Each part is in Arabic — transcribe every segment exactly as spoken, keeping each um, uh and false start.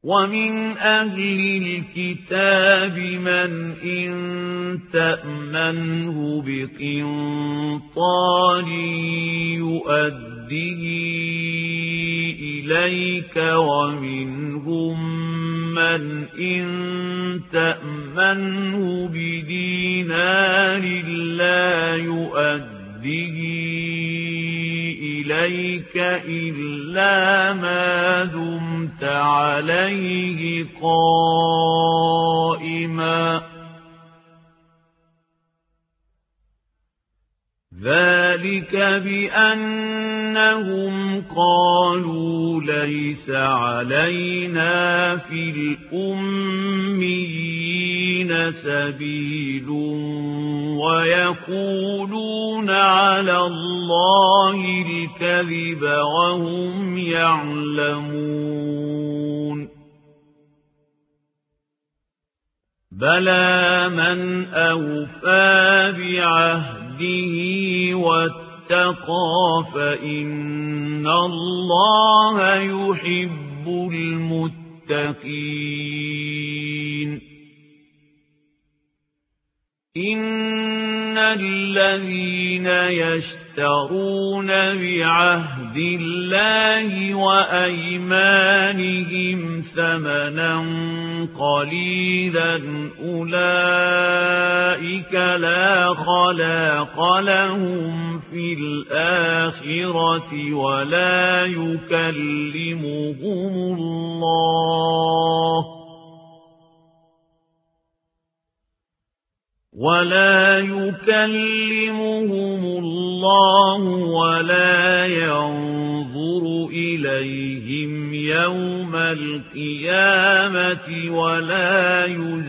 ومن أهل الكتاب من إن تأمنه بقنطار يؤده إليك ومنهم من إن تأمنه بدينار لا يؤده إليك إلا ما دمت عليه قائما ذلك بأنهم قالوا ليس علينا في الأميين سبيل ويقولون على الله الكذب وهم يعلمون بلى من أوفى بعهده واتقى فإن الله يحب المتقين إن الذين يشترون بعهد الله وأيمانهم ثمنا قليلا أولئك لا خلاق لهم في الآخرة ولا يكلمهم الله ولا يكلمهم الله ولا ينظر إليهم يوم القيامة ولا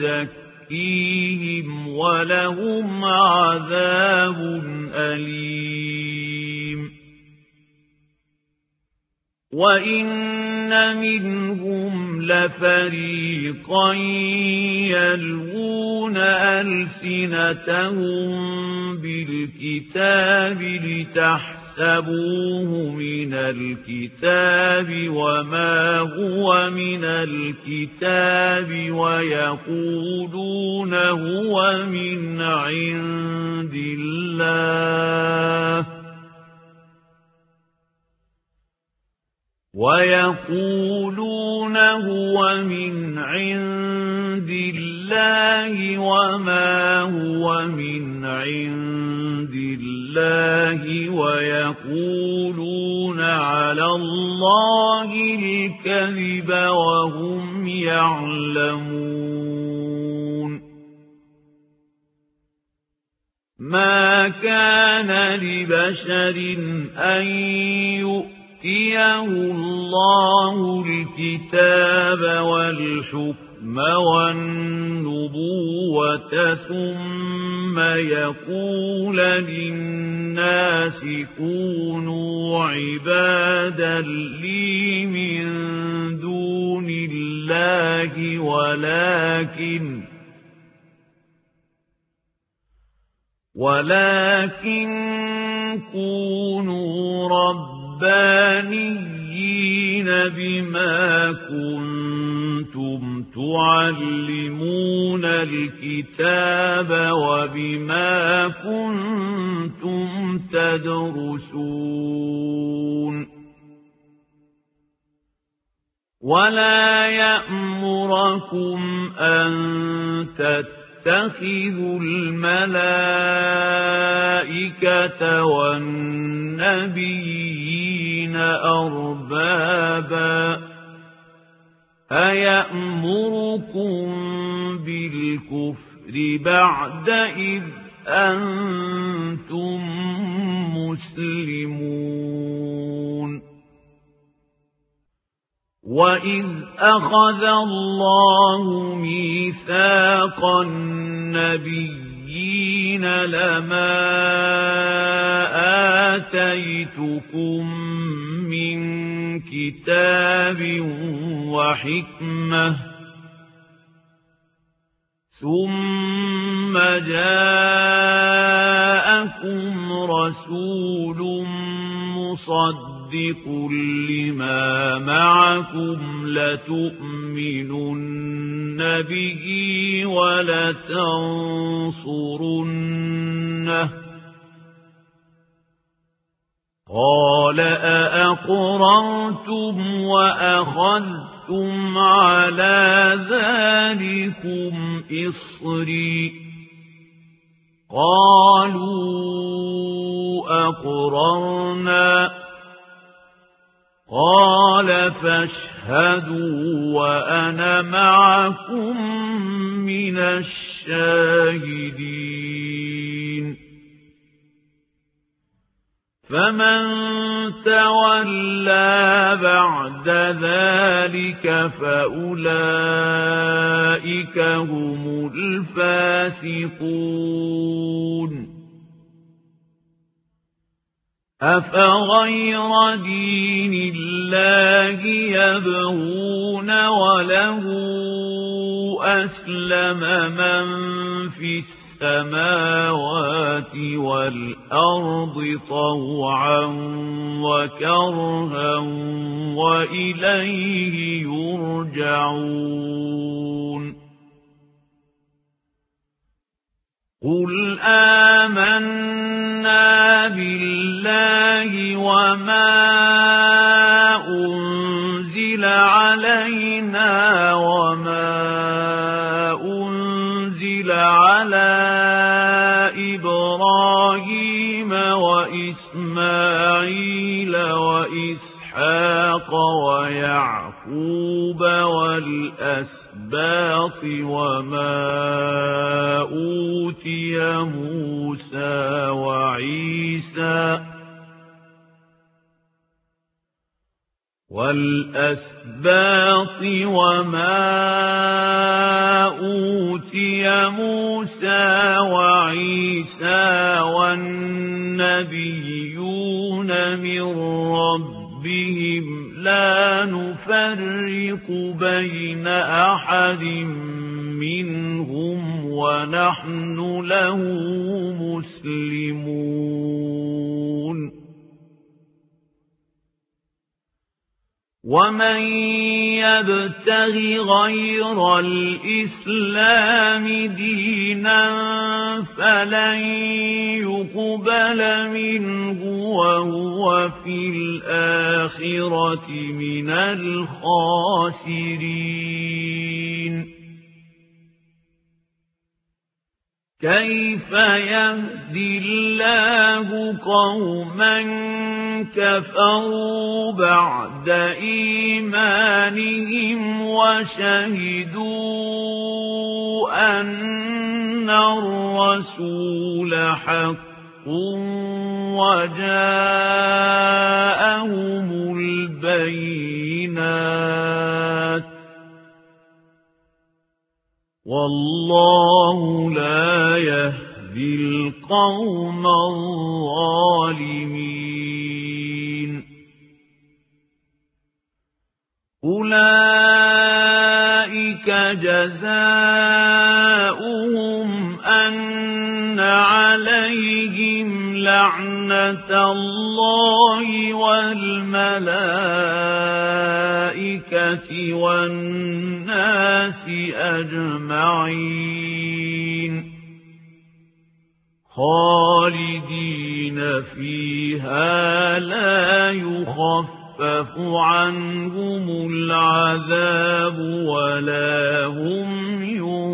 يزكيهم ولهم عذاب أليم وإن منهم لفريقا يلوون ألسنتهم بالكتاب لتحسبوه من الكتاب وما هو من الكتاب ويقولون هو من عند الله ويقولون هو من عند الله وما هو من عند الله ويقولون على الله الكذب وهم يعلمون ما كان لبشر أن يؤمن يؤتيه الله الكتاب والحكم والنبوة ثم يقول للناس كونوا عبادا لي من دون الله ولكن ولكن كونوا رب ربانيين بما كنتم تعلمون الكتاب وبما كنتم تدرسون ولا يأمركم أن تتخذوا الملائكة والنبيين أربابا أيأمركم بالكفر بعد إذ أنتم مسلمون وإذ أخذ الله ميثاق النبيين لما آتيتكم من كتاب وحكمة ثم جاءكم رسول مصدق مُصَدِّقٌ لِمَا مَعَكُمْ لَتُؤْمِنُنَّ بِهِ وَلَتَنصُرُنَّهُ قَالَ أَأَقْرَرْتُمْ وَأَخَذْتُمْ عَلَى ذَلِكُمْ إِصْرِي قَالُوا أَقْرَرْنَا قَالَ فَاشْهَدُوا وَأَنَا مَعَكُمْ مِنَ الشَّاهِدِينَ فَمَن تَوَلَّى بَعْدَ ذَلِكَ فَأُولَئِكَ هُمُ الْفَاسِقُونَ أَفَغَيْرَ دِينِ اللَّهِ يَبْغُونَ وَلَهُ أَسْلَمَ مَن فِي السَّمَاوَاتِ وَالْأَرْضِ طَوْعًا وَكَرْهًا وَإِلَيْهِ يُرْجَعُونَ قُلْ آمَنَّا بِاللَّهِ وَمَا أُنزِلَ عَلَيْنَا وَمَا أُنزِلَ عَلَى إِبْرَاهِيمَ وَإِسْمَاعِيلَ وَإِسْحَاقَ وَيَعْقُوبَ وَالْأَسْبَاطِ وَمَا أُوتِيَ مُوسَى وَعِيسَى وَالْأَسْبَاطِ وَمَا أُوتِيَ مُوسَى وَعِيسَى وَالنَّبِيُّونَ مِن رَّبِّهِمْ لَا نُفَرِّقُ بَيْنَ أَحَدٍ مِّنْهُمْ وَنَحْنُ لَهُ مُسْلِمُونَ وَمَن يَبْتَغِ غَيْرَ الْإِسْلَامِ دِينًا فَلَن يُقْبَلَ مِنْهُ وَهُوَ فِي الْآخِرَةِ مِنَ الْخَاسِرِينَ كَيْفَ يَهْدِي اللَّهُ قَوْمًا كَفَرُوا بَعْدَ إِيمَانِهِمْ وَشَهِدُوا أَنَّ الرَّسُولَ حَقٌّ وَجَاءَهُمُ الْبَيِّنَاتُ وَاللَّهُ لَا يَهْدِي الْقَوْمَ الظَّالِمِينَ أُولَئِكَ جَزَاؤُهُمْ أَنَّ عَلَيْهِمْ لَعْنَةَ اللَّهِ وَالْمَلَائِكَةِ وَالنَّاسِ أَجْمَعِينَ خَالِدِينَ فِيهَا لَا يُخَفَّفُ عَنْهُمُ الْعَذَابُ وَلَا هُمْ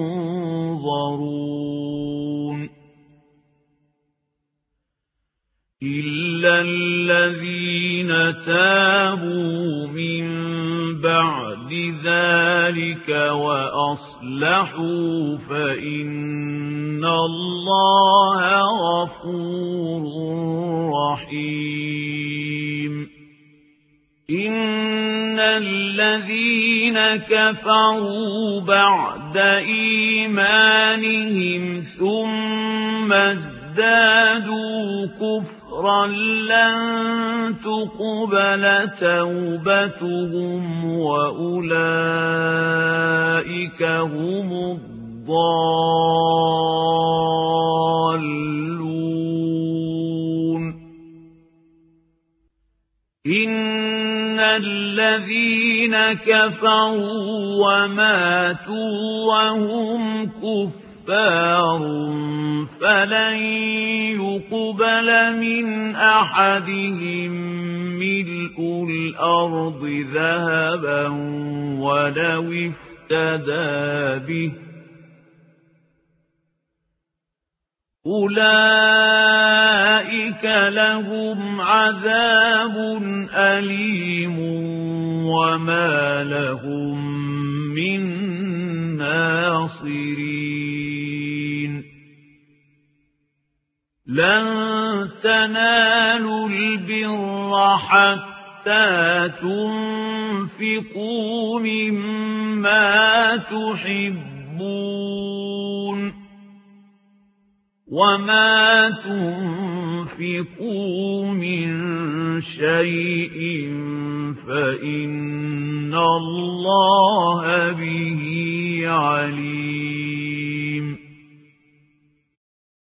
يُنظَرُونَ إِلَّا الَّذِينَ تَابُوا مِن بَعْدِ ذَلِكَ وَأَصْلَحُوا فَإِنَّ اللَّهَ غَفُورٌ رَّحِيمٌ إِنَّ الَّذِينَ كَفَرُوا بَعْدَ إِيمَانِهِمْ ثُمَّ ازْدَادُوا كُفْرًا لَّن تُقْبَلَ تَوْبَتُهُمْ وَأُولَئِكَ هُمُ الضَّالُّونَ إن الذين كفروا وماتوا وهم كفار فلن يقبل من أحدهم ملء الأرض ذهبا ولو افتدى به أولئك لهم عذاب أليم وما لهم من ناصرين لن تنالوا البر حتى تنفقوا مما تحبون وما تنفقوا من شيء فإن الله به عليم